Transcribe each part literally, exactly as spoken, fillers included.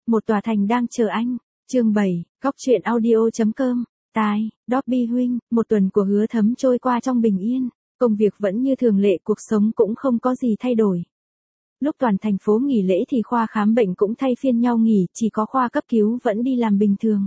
một tòa thành đang chờ anh. Chương bảy, góc truyện audio.com. Tai, Dobby huynh, một tuần của Hứa Thấm trôi qua trong bình yên, công việc vẫn như thường lệ, cuộc sống cũng không có gì thay đổi. Lúc toàn thành phố nghỉ lễ thì khoa khám bệnh cũng thay phiên nhau nghỉ, chỉ có khoa cấp cứu vẫn đi làm bình thường.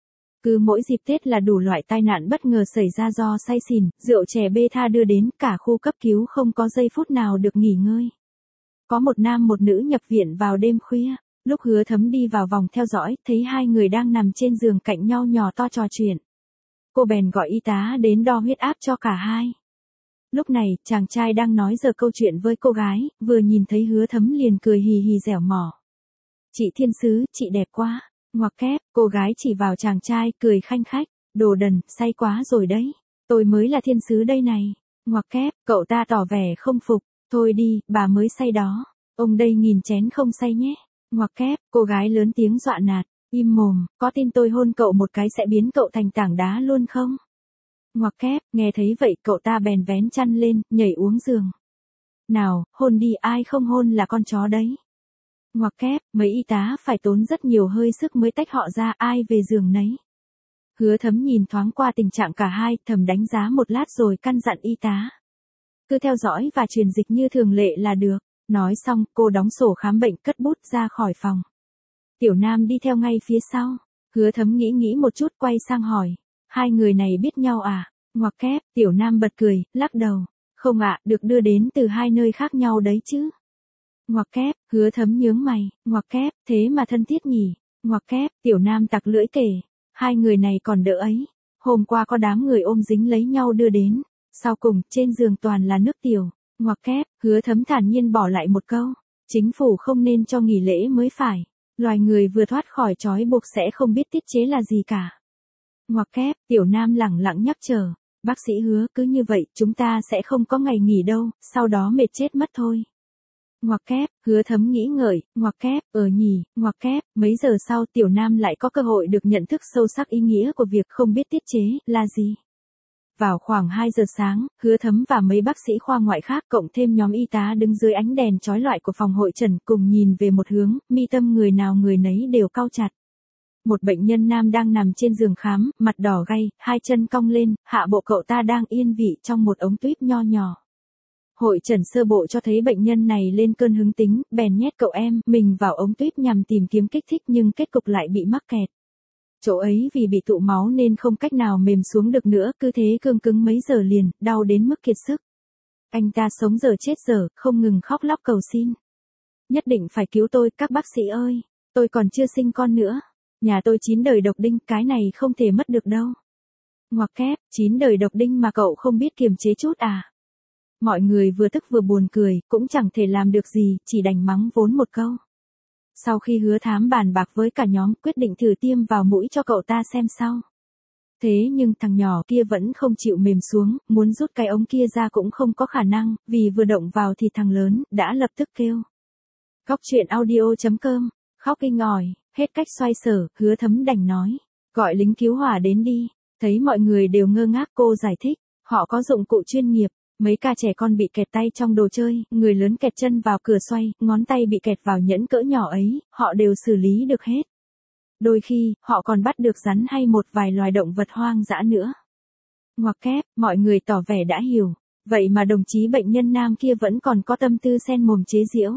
Cứ mỗi dịp Tết là đủ loại tai nạn bất ngờ xảy ra do say xỉn, rượu chè bê tha đưa đến, cả khu cấp cứu không có giây phút nào được nghỉ ngơi. Có một nam một nữ nhập viện vào đêm khuya, lúc Hứa Thấm đi vào vòng theo dõi, thấy hai người đang nằm trên giường cạnh nhau nhỏ to trò chuyện. Cô bèn gọi y tá đến đo huyết áp cho cả hai. Lúc này, chàng trai đang nói giờ câu chuyện với cô gái, vừa nhìn thấy Hứa Thấm liền cười hì hì dẻo mỏ. Chị thiên sứ, chị đẹp quá. Ngoặc kép, cô gái chỉ vào chàng trai, cười khanh khách. Đồ đần, say quá rồi đấy. Tôi mới là thiên sứ đây này. Ngoặc kép, cậu ta tỏ vẻ không phục. Thôi đi, bà mới say đó. Ông đây nghìn chén không say nhé. Ngoặc kép, cô gái lớn tiếng dọa nạt. Im mồm, có tin tôi hôn cậu một cái sẽ biến cậu thành tảng đá luôn không? Ngoặc kép, nghe thấy vậy cậu ta bèn vén chăn lên, nhảy uống giường. Nào, hôn đi, ai không hôn là con chó đấy. Ngoặc kép, mấy y tá phải tốn rất nhiều hơi sức mới tách họ ra, ai về giường nấy. Hứa Thấm nhìn thoáng qua tình trạng cả hai, thầm đánh giá một lát rồi căn dặn y tá. Cứ theo dõi và truyền dịch như thường lệ là được. Nói xong, cô đóng sổ khám bệnh cất bút ra khỏi phòng. Tiểu Nam đi theo ngay phía sau. Hứa Thấm nghĩ nghĩ một chút quay sang hỏi. Hai người này biết nhau à? Ngoặc kép, Tiểu Nam bật cười, lắc đầu. Không ạ, được đưa đến từ hai nơi khác nhau đấy chứ. Ngoặc kép, Hứa Thấm nhướng mày. Ngoặc kép, thế mà thân thiết nhỉ. Ngoặc kép, Tiểu Nam tặc lưỡi kể. Hai người này còn đỡ ấy. Hôm qua có đám người ôm dính lấy nhau đưa đến. Sau cùng, trên giường toàn là nước tiểu. Ngoặc kép, Hứa Thấm thản nhiên bỏ lại một câu. Chính phủ không nên cho nghỉ lễ mới phải. Loài người vừa thoát khỏi trói buộc sẽ không biết tiết chế là gì cả. Ngoặc kép, Tiểu Nam lẳng lặng nhắc nhở. Bác sĩ Hứa, cứ như vậy, chúng ta sẽ không có ngày nghỉ đâu, sau đó mệt chết mất thôi. Ngoặc kép, Hứa Thấm nghĩ ngợi, ngoặc kép, ờ nhỉ, ngoặc kép, mấy giờ sau Tiểu Nam lại có cơ hội được nhận thức sâu sắc ý nghĩa của việc không biết tiết chế, là gì. Vào khoảng hai giờ sáng, Hứa Thấm và mấy bác sĩ khoa ngoại khác cộng thêm nhóm y tá đứng dưới ánh đèn chói lọi của phòng hội trần cùng nhìn về một hướng, mi tâm người nào người nấy đều cau chặt. Một bệnh nhân nam đang nằm trên giường khám, mặt đỏ gay, hai chân cong lên, hạ bộ cậu ta đang yên vị trong một ống tuyếp nho nhỏ. Hội trần sơ bộ cho thấy bệnh nhân này lên cơn hứng tính, bèn nhét cậu em mình vào ống tuyếp nhằm tìm kiếm kích thích nhưng kết cục lại bị mắc kẹt. Chỗ ấy vì bị tụ máu nên không cách nào mềm xuống được nữa, cứ thế cương cứng mấy giờ liền, đau đến mức kiệt sức. Anh ta sống giờ chết giờ, không ngừng khóc lóc cầu xin. Nhất định phải cứu tôi, các bác sĩ ơi, tôi còn chưa sinh con nữa. Nhà tôi chín đời độc đinh, cái này không thể mất được đâu. Ngoặc kép, chín đời độc đinh mà cậu không biết kiềm chế chút à? Mọi người vừa tức vừa buồn cười, cũng chẳng thể làm được gì, chỉ đành mắng vốn một câu. Sau khi Hứa Thám bàn bạc với cả nhóm, quyết định thử tiêm vào mũi cho cậu ta xem sau. Thế nhưng thằng nhỏ kia vẫn không chịu mềm xuống, muốn rút cái ống kia ra cũng không có khả năng, vì vừa động vào thì thằng lớn đã lập tức kêu. Góc truyện audio.com, khóc inh ỏi, hết cách xoay sở, Hứa Thấm đành nói. Gọi lính cứu hỏa đến đi. Thấy mọi người đều ngơ ngác cô giải thích, họ có dụng cụ chuyên nghiệp. Mấy ca trẻ con bị kẹt tay trong đồ chơi, người lớn kẹt chân vào cửa xoay, ngón tay bị kẹt vào nhẫn cỡ nhỏ ấy, họ đều xử lý được hết. Đôi khi, họ còn bắt được rắn hay một vài loài động vật hoang dã nữa. Ngoặc kép, mọi người tỏ vẻ đã hiểu. Vậy mà đồng chí bệnh nhân nam kia vẫn còn có tâm tư sen mồm chế giễu.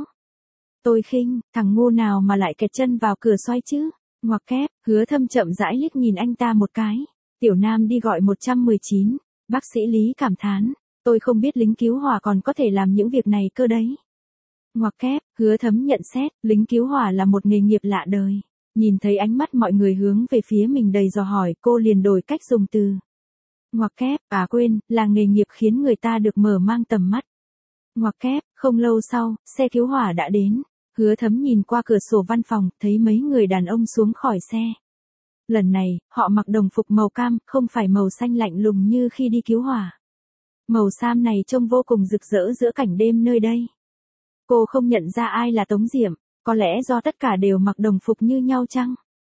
Tôi khinh, thằng ngu nào mà lại kẹt chân vào cửa xoay chứ. Ngoặc kép, Hứa Thâm chậm rãi liếc nhìn anh ta một cái. Tiểu Nam đi gọi một một chín. Bác sĩ Lý cảm thán. Tôi không biết lính cứu hỏa còn có thể làm những việc này cơ đấy. Ngoặc kép, Hứa Thấm nhận xét, lính cứu hỏa là một nghề nghiệp lạ đời. Nhìn thấy ánh mắt mọi người hướng về phía mình đầy dò hỏi, cô liền đổi cách dùng từ. Ngoặc kép, à quên, là nghề nghiệp khiến người ta được mở mang tầm mắt. Ngoặc kép, không lâu sau, xe cứu hỏa đã đến. Hứa Thấm nhìn qua cửa sổ văn phòng, thấy mấy người đàn ông xuống khỏi xe. Lần này, họ mặc đồng phục màu cam, không phải màu xanh lạnh lùng như khi đi cứu hỏa. Màu xám này trông vô cùng rực rỡ giữa cảnh đêm nơi đây. Cô không nhận ra ai là Tống Diệm, có lẽ do tất cả đều mặc đồng phục như nhau chăng?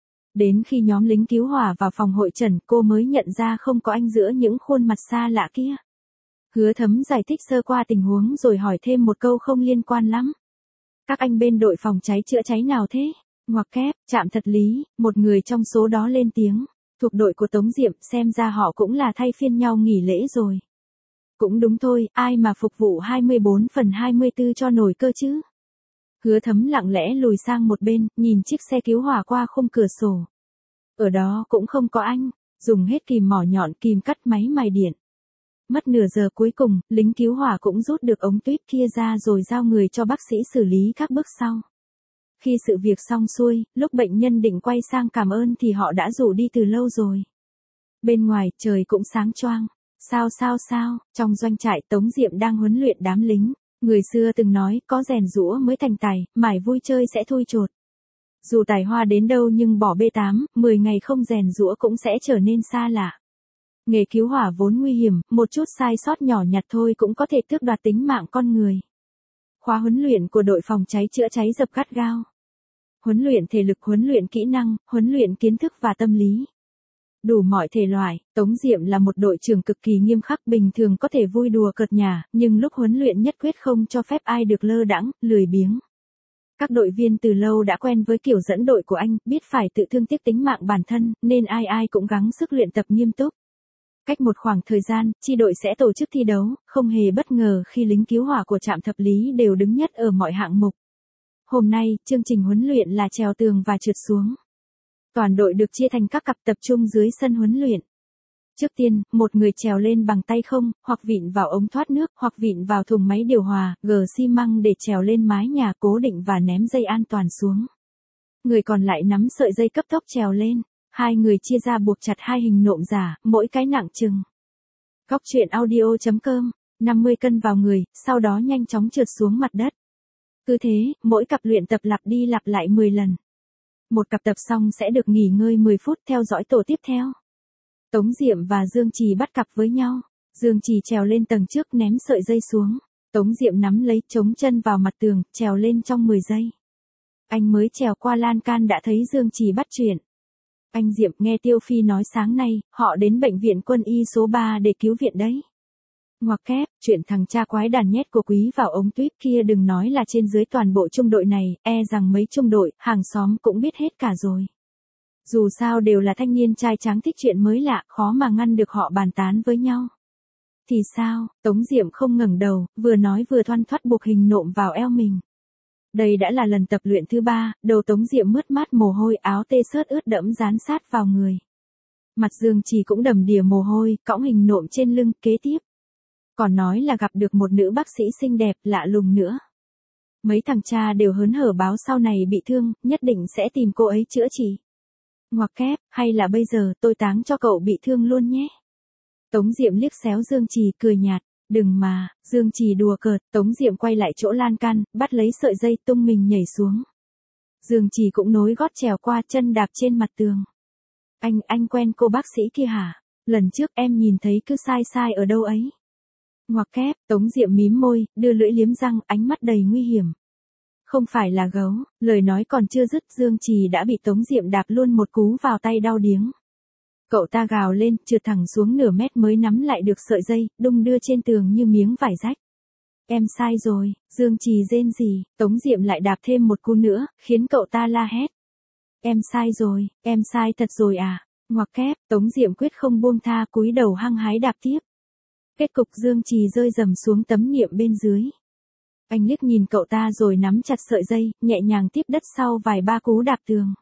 Đến khi nhóm lính cứu hỏa vào phòng hội trần, cô mới nhận ra không có anh giữa những khuôn mặt xa lạ kia. Hứa Thấm giải thích sơ qua tình huống rồi hỏi thêm một câu không liên quan lắm. Các anh bên đội phòng cháy chữa cháy nào thế? Ngoặc kép, Trạm Thật Lý, một người trong số đó lên tiếng. Thuộc đội của Tống Diệm, xem ra họ cũng là thay phiên nhau nghỉ lễ rồi. Cũng đúng thôi, ai mà phục vụ hai mươi bốn phần hai mươi tư cho nổi cơ chứ. Hứa Thấm lặng lẽ lùi sang một bên, nhìn chiếc xe cứu hỏa qua khung cửa sổ. Ở đó cũng không có anh, dùng hết kìm mỏ nhọn kìm cắt máy mài điện. Mất nửa giờ cuối cùng, lính cứu hỏa cũng rút được ống tuyếp kia ra rồi giao người cho bác sĩ xử lý các bước sau. Khi sự việc xong xuôi, lúc bệnh nhân định quay sang cảm ơn thì họ đã rủ đi từ lâu rồi. Bên ngoài, trời cũng sáng choang. Sao sao sao, trong doanh trại Tống Diệm đang huấn luyện đám lính. Người xưa từng nói, có rèn giũa mới thành tài, mải vui chơi sẽ thui chột. Dù tài hoa đến đâu nhưng bỏ bê tám, mười ngày không rèn giũa cũng sẽ trở nên xa lạ. Nghề cứu hỏa vốn nguy hiểm, một chút sai sót nhỏ nhặt thôi cũng có thể tước đoạt tính mạng con người. Khóa huấn luyện của đội phòng cháy chữa cháy dập gắt gao. Huấn luyện thể lực, huấn luyện kỹ năng, huấn luyện kiến thức và tâm lý. Đủ mọi thể loại, Tống Diệm là một đội trưởng cực kỳ nghiêm khắc, bình thường có thể vui đùa cợt nhả, nhưng lúc huấn luyện nhất quyết không cho phép ai được lơ đãng, lười biếng. Các đội viên từ lâu đã quen với kiểu dẫn đội của anh, biết phải tự thương tiếc tính mạng bản thân, nên ai ai cũng gắng sức luyện tập nghiêm túc. Cách một khoảng thời gian, chi đội sẽ tổ chức thi đấu, không hề bất ngờ khi lính cứu hỏa của Trạm Thập Lý đều đứng nhất ở mọi hạng mục. Hôm nay, chương trình huấn luyện là trèo tường và trượt xuống. Toàn đội được chia thành các cặp tập trung dưới sân huấn luyện. Trước tiên, một người trèo lên bằng tay không, hoặc vịn vào ống thoát nước, hoặc vịn vào thùng máy điều hòa, gờ xi măng để trèo lên mái nhà cố định và ném dây an toàn xuống. Người còn lại nắm sợi dây cấp tốc trèo lên. Hai người chia ra buộc chặt hai hình nộm giả, mỗi cái nặng chừng. Góc truyện audio chấm com, năm mươi cân vào người, sau đó nhanh chóng trượt xuống mặt đất. Cứ thế, mỗi cặp luyện tập lặp đi lặp lại mười lần. Một cặp tập xong sẽ được nghỉ ngơi mười phút, theo dõi tổ tiếp theo. Tống Diệm và Dương Trì bắt cặp với nhau. Dương Trì trèo lên tầng trước ném sợi dây xuống. Tống Diệm nắm lấy chống chân vào mặt tường, trèo lên trong mười giây. Anh mới trèo qua lan can đã thấy Dương Trì bắt chuyện. Anh Diệm, nghe Tiêu Phi nói sáng nay, họ đến bệnh viện quân y số ba để cứu viện đấy. Ngoặc kép, chuyện thằng cha quái đàn nhét của Quý vào ống tuyếp kia đừng nói là trên dưới toàn bộ trung đội này, e rằng mấy trung đội, hàng xóm cũng biết hết cả rồi. Dù sao đều là thanh niên trai tráng thích chuyện mới lạ, khó mà ngăn được họ bàn tán với nhau. Thì sao, Tống Diệm không ngẩng đầu, vừa nói vừa thoăn thoắt buộc hình nộm vào eo mình. Đây đã là lần tập luyện thứ ba, đầu Tống Diệm mướt mát mồ hôi, áo tê xớt ướt đẫm dán sát vào người. Mặt Dương Trì cũng đầm đìa mồ hôi, cõng hình nộm trên lưng, kế tiếp. Còn nói là gặp được một nữ bác sĩ xinh đẹp, lạ lùng nữa. Mấy thằng cha đều hớn hở báo sau này bị thương, nhất định sẽ tìm cô ấy chữa trị. Ngoặc kép, hay là bây giờ tôi táng cho cậu bị thương luôn nhé. Tống Diệm liếc xéo Dương Trì cười nhạt. Đừng mà, Dương Trì đùa cợt, Tống Diệm quay lại chỗ lan can, bắt lấy sợi dây tung mình nhảy xuống. Dương Trì cũng nối gót trèo qua, chân đạp trên mặt tường. Anh, anh quen cô bác sĩ kia hả? Lần trước em nhìn thấy cứ sai sai ở đâu ấy. Ngoặc kép, Tống Diệm mím môi, đưa lưỡi liếm răng, ánh mắt đầy nguy hiểm. Không phải là gấu, lời nói còn chưa dứt, Dương Trì đã bị Tống Diệm đạp luôn một cú vào tay đau điếng. Cậu ta gào lên, trượt thẳng xuống nửa mét mới nắm lại được sợi dây, đung đưa trên tường như miếng vải rách. Em sai rồi, Dương Trì rên rỉ, Tống Diệm lại đạp thêm một cú nữa, khiến cậu ta la hét. Em sai rồi, em sai thật rồi à, ngoặc kép, Tống Diệm quyết không buông tha, cúi đầu hăng hái đạp tiếp. Kết cục Dương Trì rơi rầm xuống tấm niệm bên dưới. Anh liếc nhìn cậu ta rồi nắm chặt sợi dây, nhẹ nhàng tiếp đất sau vài ba cú đạp tường.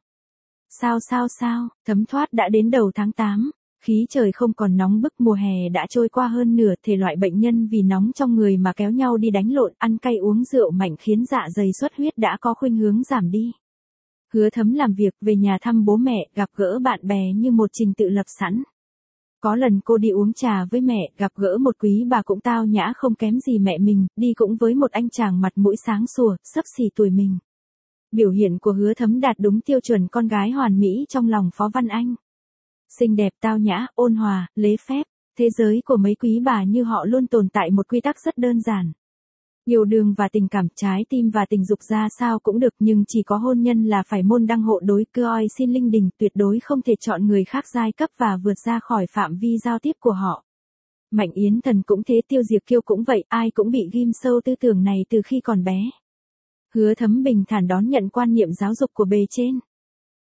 Sao sao sao, thấm thoát đã đến đầu tháng tám, khí trời không còn nóng bức, mùa hè đã trôi qua hơn nửa, thể loại bệnh nhân vì nóng trong người mà kéo nhau đi đánh lộn, ăn cay uống rượu mạnh khiến dạ dày xuất huyết đã có khuynh hướng giảm đi. Hứa Thấm làm việc, về nhà thăm bố mẹ, gặp gỡ bạn bè như một trình tự lập sẵn. Có lần cô đi uống trà với mẹ, gặp gỡ một quý bà cũng tao nhã không kém gì mẹ mình, đi cũng với một anh chàng mặt mũi sáng sủa, xấp xỉ tuổi mình. Biểu hiện của Hứa Thấm đạt đúng tiêu chuẩn con gái hoàn mỹ trong lòng Phó Văn Anh. Xinh đẹp, tao nhã, ôn hòa, lễ phép. Thế giới của mấy quý bà như họ luôn tồn tại một quy tắc rất đơn giản. Yêu đương và tình cảm, trái tim và tình dục ra sao cũng được, nhưng chỉ có hôn nhân là phải môn đăng hộ đối, coi xin linh đình, tuyệt đối không thể chọn người khác giai cấp và vượt ra khỏi phạm vi giao tiếp của họ. Mạnh Yến Thần cũng thế, Tiêu Diệp Kiêu cũng vậy, ai cũng bị ghim sâu tư tưởng này từ khi còn bé. Hứa Thấm bình thản đón nhận quan niệm giáo dục của bề trên.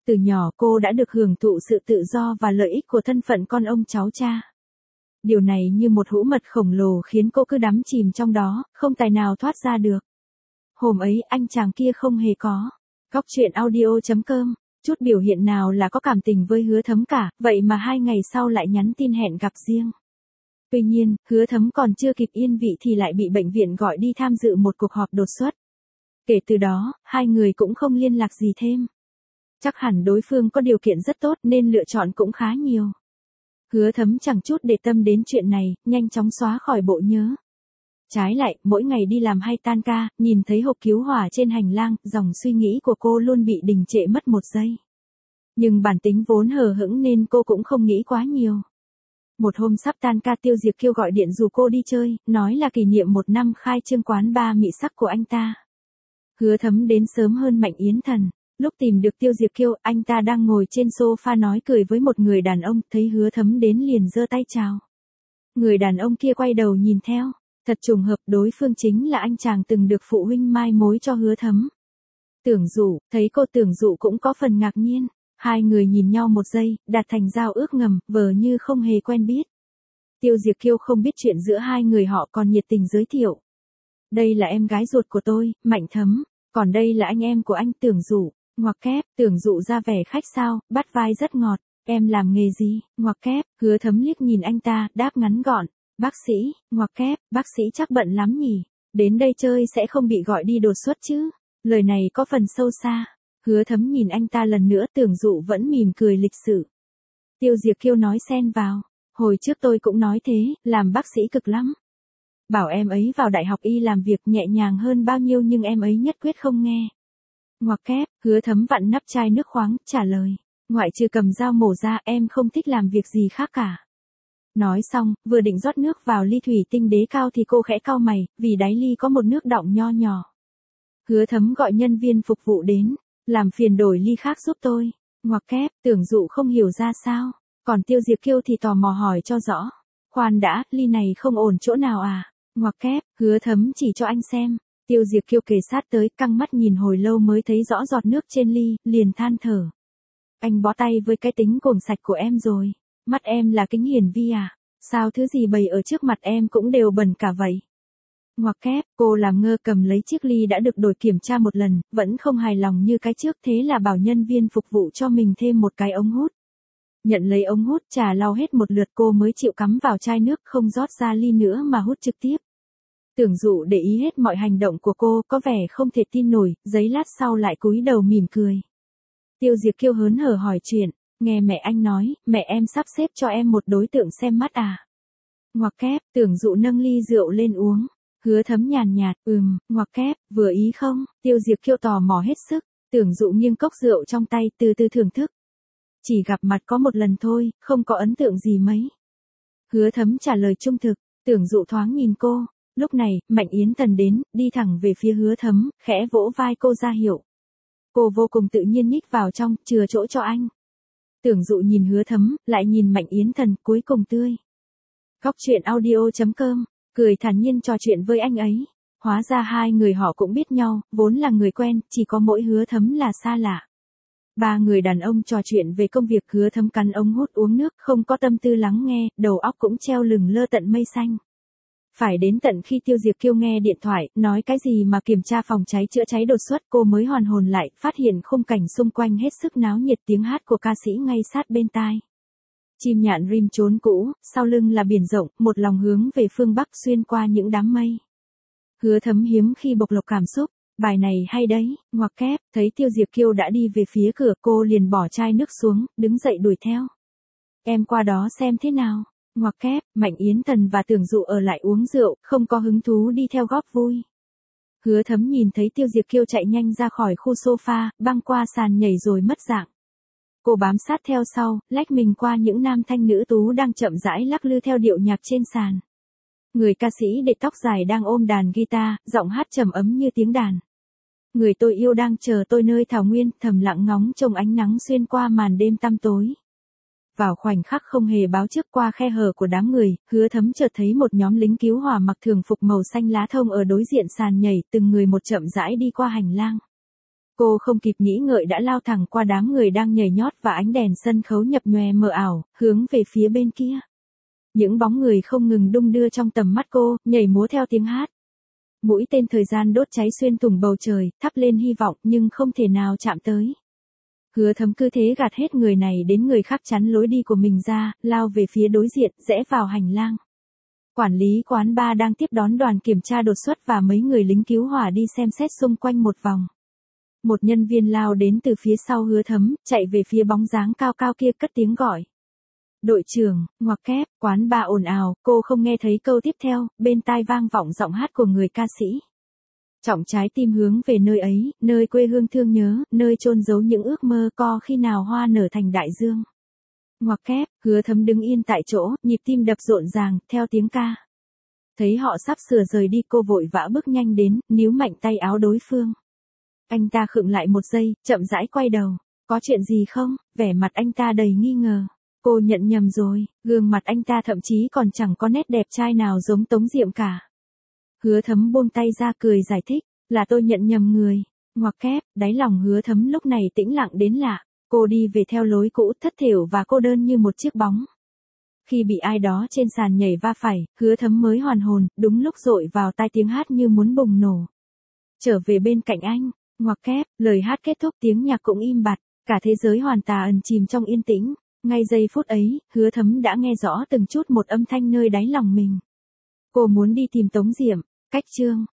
Từ nhỏ cô đã được hưởng thụ sự tự do và lợi ích của thân phận con ông cháu cha. Điều này như một hũ mật khổng lồ khiến cô cứ đắm chìm trong đó, không tài nào thoát ra được. Hôm ấy anh chàng kia không hề có. Góc truyện audio chấm com, chút biểu hiện nào là có cảm tình với Hứa Thấm cả, vậy mà hai ngày sau lại nhắn tin hẹn gặp riêng. Tuy nhiên, Hứa Thấm còn chưa kịp yên vị thì lại bị bệnh viện gọi đi tham dự một cuộc họp đột xuất. Kể từ đó, hai người cũng không liên lạc gì thêm. Chắc hẳn đối phương có điều kiện rất tốt nên lựa chọn cũng khá nhiều. Hứa Thấm chẳng chút để tâm đến chuyện này, nhanh chóng xóa khỏi bộ nhớ. Trái lại, mỗi ngày đi làm hay tan ca, nhìn thấy hộp cứu hỏa trên hành lang, dòng suy nghĩ của cô luôn bị đình trệ mất một giây. Nhưng bản tính vốn hờ hững nên cô cũng không nghĩ quá nhiều. Một hôm sắp tan ca Tiêu Diệp Kiêu gọi điện rủ cô đi chơi, nói là kỷ niệm một năm khai trương quán bar mị sắc của anh ta. Hứa Thấm đến sớm hơn Mạnh Yến Thần. Lúc tìm được Tiêu Diệp Kiêu, anh ta đang ngồi trên sofa nói cười với một người đàn ông, thấy Hứa Thấm đến liền giơ tay chào. Người đàn ông kia quay đầu nhìn theo, thật trùng hợp đối phương chính là anh chàng từng được phụ huynh mai mối cho Hứa Thấm. Tưởng Dụ, thấy cô Tưởng Dụ cũng có phần ngạc nhiên, hai người nhìn nhau một giây, đạt thành giao ước ngầm, vờ như không hề quen biết. Tiêu Diệp Kiêu không biết chuyện giữa hai người họ còn nhiệt tình giới thiệu. Đây là em gái ruột của tôi, Mạnh Thấm, còn đây là anh em của anh Tưởng Dụ. Ngoặc kép, Tưởng Dụ ra vẻ khách sao, bắt vai rất ngọt, em làm nghề gì, ngoặc kép, Hứa Thấm liếc nhìn anh ta, đáp ngắn gọn, bác sĩ, ngoặc kép, bác sĩ chắc bận lắm nhỉ, đến đây chơi sẽ không bị gọi đi đột xuất chứ, lời này có phần sâu xa. Hứa Thấm nhìn anh ta lần nữa, Tưởng Dụ vẫn mỉm cười lịch sự. Tiêu Diệp Kiêu nói xen vào, hồi trước tôi cũng nói thế, làm bác sĩ cực lắm. Bảo em ấy vào đại học y làm việc nhẹ nhàng hơn bao nhiêu nhưng em ấy nhất quyết không nghe. Ngoặc kép, Hứa Thấm vặn nắp chai nước khoáng, trả lời, ngoại trừ cầm dao mổ ra em không thích làm việc gì khác cả. Nói xong, vừa định rót nước vào ly thủy tinh đế cao thì cô khẽ cau mày, vì đáy ly có một nước đọng nho nhỏ. Hứa Thấm gọi nhân viên phục vụ đến, làm phiền đổi ly khác giúp tôi. Ngoặc kép, Tưởng Dụ không hiểu ra sao, còn Tiêu Diệp Kiêu thì tò mò hỏi cho rõ. Khoan đã, ly này không ổn chỗ nào à? Ngoặc kép, Hứa Thấm chỉ cho anh xem. Tiêu Diệp Kiêu kề sát tới, căng mắt nhìn hồi lâu mới thấy rõ giọt nước trên ly, liền than thở. Anh bó tay với cái tính cồn sạch của em rồi. Mắt em là kính hiển vi à? Sao thứ gì bày ở trước mặt em cũng đều bẩn cả vậy? Ngoặc kép, cô làm ngơ cầm lấy chiếc ly đã được đổi kiểm tra một lần, vẫn không hài lòng như cái trước, thế là bảo nhân viên phục vụ cho mình thêm một cái ống hút. Nhận lấy ống hút, trà lau hết một lượt cô mới chịu cắm vào chai nước, không rót ra ly nữa mà hút trực tiếp. Tưởng Dụ để ý hết mọi hành động của cô, có vẻ không thể tin nổi, giấy lát sau lại cúi đầu mỉm cười. Tiêu Diệp Kiêu hớn hở hỏi chuyện, nghe mẹ anh nói, mẹ em sắp xếp cho em một đối tượng xem mắt à? Ngoặc kép, Tưởng Dụ nâng ly rượu lên uống. Hứa Thấm nhàn nhạt, ừm, ngoặc kép, vừa ý không? Tiêu Diệp Kiêu tò mò hết sức, Tưởng Dụ nghiêng cốc rượu trong tay, từ từ thưởng thức. Chỉ gặp mặt có một lần thôi, không có ấn tượng gì mấy. Hứa Thấm trả lời trung thực, Tưởng Dụ thoáng nhìn cô. Lúc này, Mạnh Yến Thần đến, đi thẳng về phía Hứa Thấm, khẽ vỗ vai cô ra hiệu. Cô vô cùng tự nhiên nhích vào trong, chừa chỗ cho anh. Tưởng Dụ nhìn Hứa Thấm, lại nhìn Mạnh Yến Thần, cuối cùng tươi. Góc truyện audio chấm com, cười thản nhiên trò chuyện với anh ấy. Hóa ra hai người họ cũng biết nhau, vốn là người quen, chỉ có mỗi Hứa Thấm là xa lạ. Ba người đàn ông trò chuyện về công việc, Hứa Thấm cắn ống hút uống nước, không có tâm tư lắng nghe, đầu óc cũng treo lửng lơ tận mây xanh. Phải đến tận khi Tiêu Diệp Kiêu nghe điện thoại, nói cái gì mà kiểm tra phòng cháy chữa cháy đột xuất, cô mới hoàn hồn lại, phát hiện khung cảnh xung quanh hết sức náo nhiệt, tiếng hát của ca sĩ ngay sát bên tai. Chim nhạn rim trốn cũ, sau lưng là biển rộng, một lòng hướng về phương Bắc xuyên qua những đám mây. Hứa Thấm hiếm khi bộc lộ cảm xúc, bài này hay đấy, ngoặc kép, thấy Tiêu Diệp Kiêu đã đi về phía cửa, cô liền bỏ chai nước xuống, đứng dậy đuổi theo. Em qua đó xem thế nào. Ngoặc kép, Mạnh Yến Thần và Tưởng Dụ ở lại uống rượu, không có hứng thú đi theo góp vui. Hứa Thấm nhìn thấy Tiêu Diệp Kiêu chạy nhanh ra khỏi khu sofa, băng qua sàn nhảy rồi mất dạng. Cô bám sát theo sau, lách mình qua những nam thanh nữ tú đang chậm rãi lắc lư theo điệu nhạc trên sàn. Người ca sĩ để tóc dài đang ôm đàn guitar, giọng hát trầm ấm như tiếng đàn. Người tôi yêu đang chờ tôi nơi thảo nguyên, thầm lặng ngóng trông ánh nắng xuyên qua màn đêm tăm tối. Vào khoảnh khắc không hề báo trước, qua khe hở của đám người, Hứa Thấm chợt thấy một nhóm lính cứu hỏa mặc thường phục màu xanh lá thông ở đối diện sàn nhảy, từng người một chậm rãi đi qua hành lang. Cô không kịp nghĩ ngợi đã lao thẳng qua đám người đang nhảy nhót và ánh đèn sân khấu nhập nhòe mờ ảo, hướng về phía bên kia. Những bóng người không ngừng đung đưa trong tầm mắt cô, nhảy múa theo tiếng hát. Mũi tên thời gian đốt cháy xuyên thủng bầu trời, thắp lên hy vọng nhưng không thể nào chạm tới. Hứa Thấm cứ thế gạt hết người này đến người khác chắn lối đi của mình ra, lao về phía đối diện, rẽ vào hành lang. Quản lý quán bar đang tiếp đón đoàn kiểm tra đột xuất và mấy người lính cứu hỏa đi xem xét xung quanh một vòng. Một nhân viên lao đến từ phía sau Hứa Thấm, chạy về phía bóng dáng cao cao kia cất tiếng gọi. Đội trưởng, ngoặc kép, quán bar ồn ào, cô không nghe thấy câu tiếp theo, bên tai vang vọng giọng hát của người ca sĩ. Trọng trái tim hướng về nơi ấy, nơi quê hương thương nhớ, nơi chôn giấu những ước mơ co khi nào hoa nở thành đại dương. Ngoặc kép, Hứa Thấm đứng yên tại chỗ, nhịp tim đập rộn ràng, theo tiếng ca. Thấy họ sắp sửa rời đi cô vội vã bước nhanh đến, níu mạnh tay áo đối phương. Anh ta khựng lại một giây, chậm rãi quay đầu. Có chuyện gì không? Vẻ mặt anh ta đầy nghi ngờ. Cô nhận nhầm rồi, gương mặt anh ta thậm chí còn chẳng có nét đẹp trai nào giống Tống Diệm cả. Hứa Thấm buông tay ra cười giải thích, là tôi nhận nhầm người. Ngoặc kép, đáy lòng Hứa Thấm lúc này tĩnh lặng đến lạ. Cô đi về theo lối cũ thất thểu và cô đơn như một chiếc bóng. Khi bị ai đó trên sàn nhảy va phải, Hứa Thấm mới hoàn hồn, đúng lúc dội vào tai tiếng hát như muốn bùng nổ. Trở về bên cạnh anh, ngoặc kép, lời hát kết thúc tiếng nhạc cũng im bặt, cả thế giới hoàn tà ẩn chìm trong yên tĩnh. Ngay giây phút ấy, Hứa Thấm đã nghe rõ từng chút một âm thanh nơi đáy lòng mình. Cô muốn đi tìm Tống Diệm, cách chương.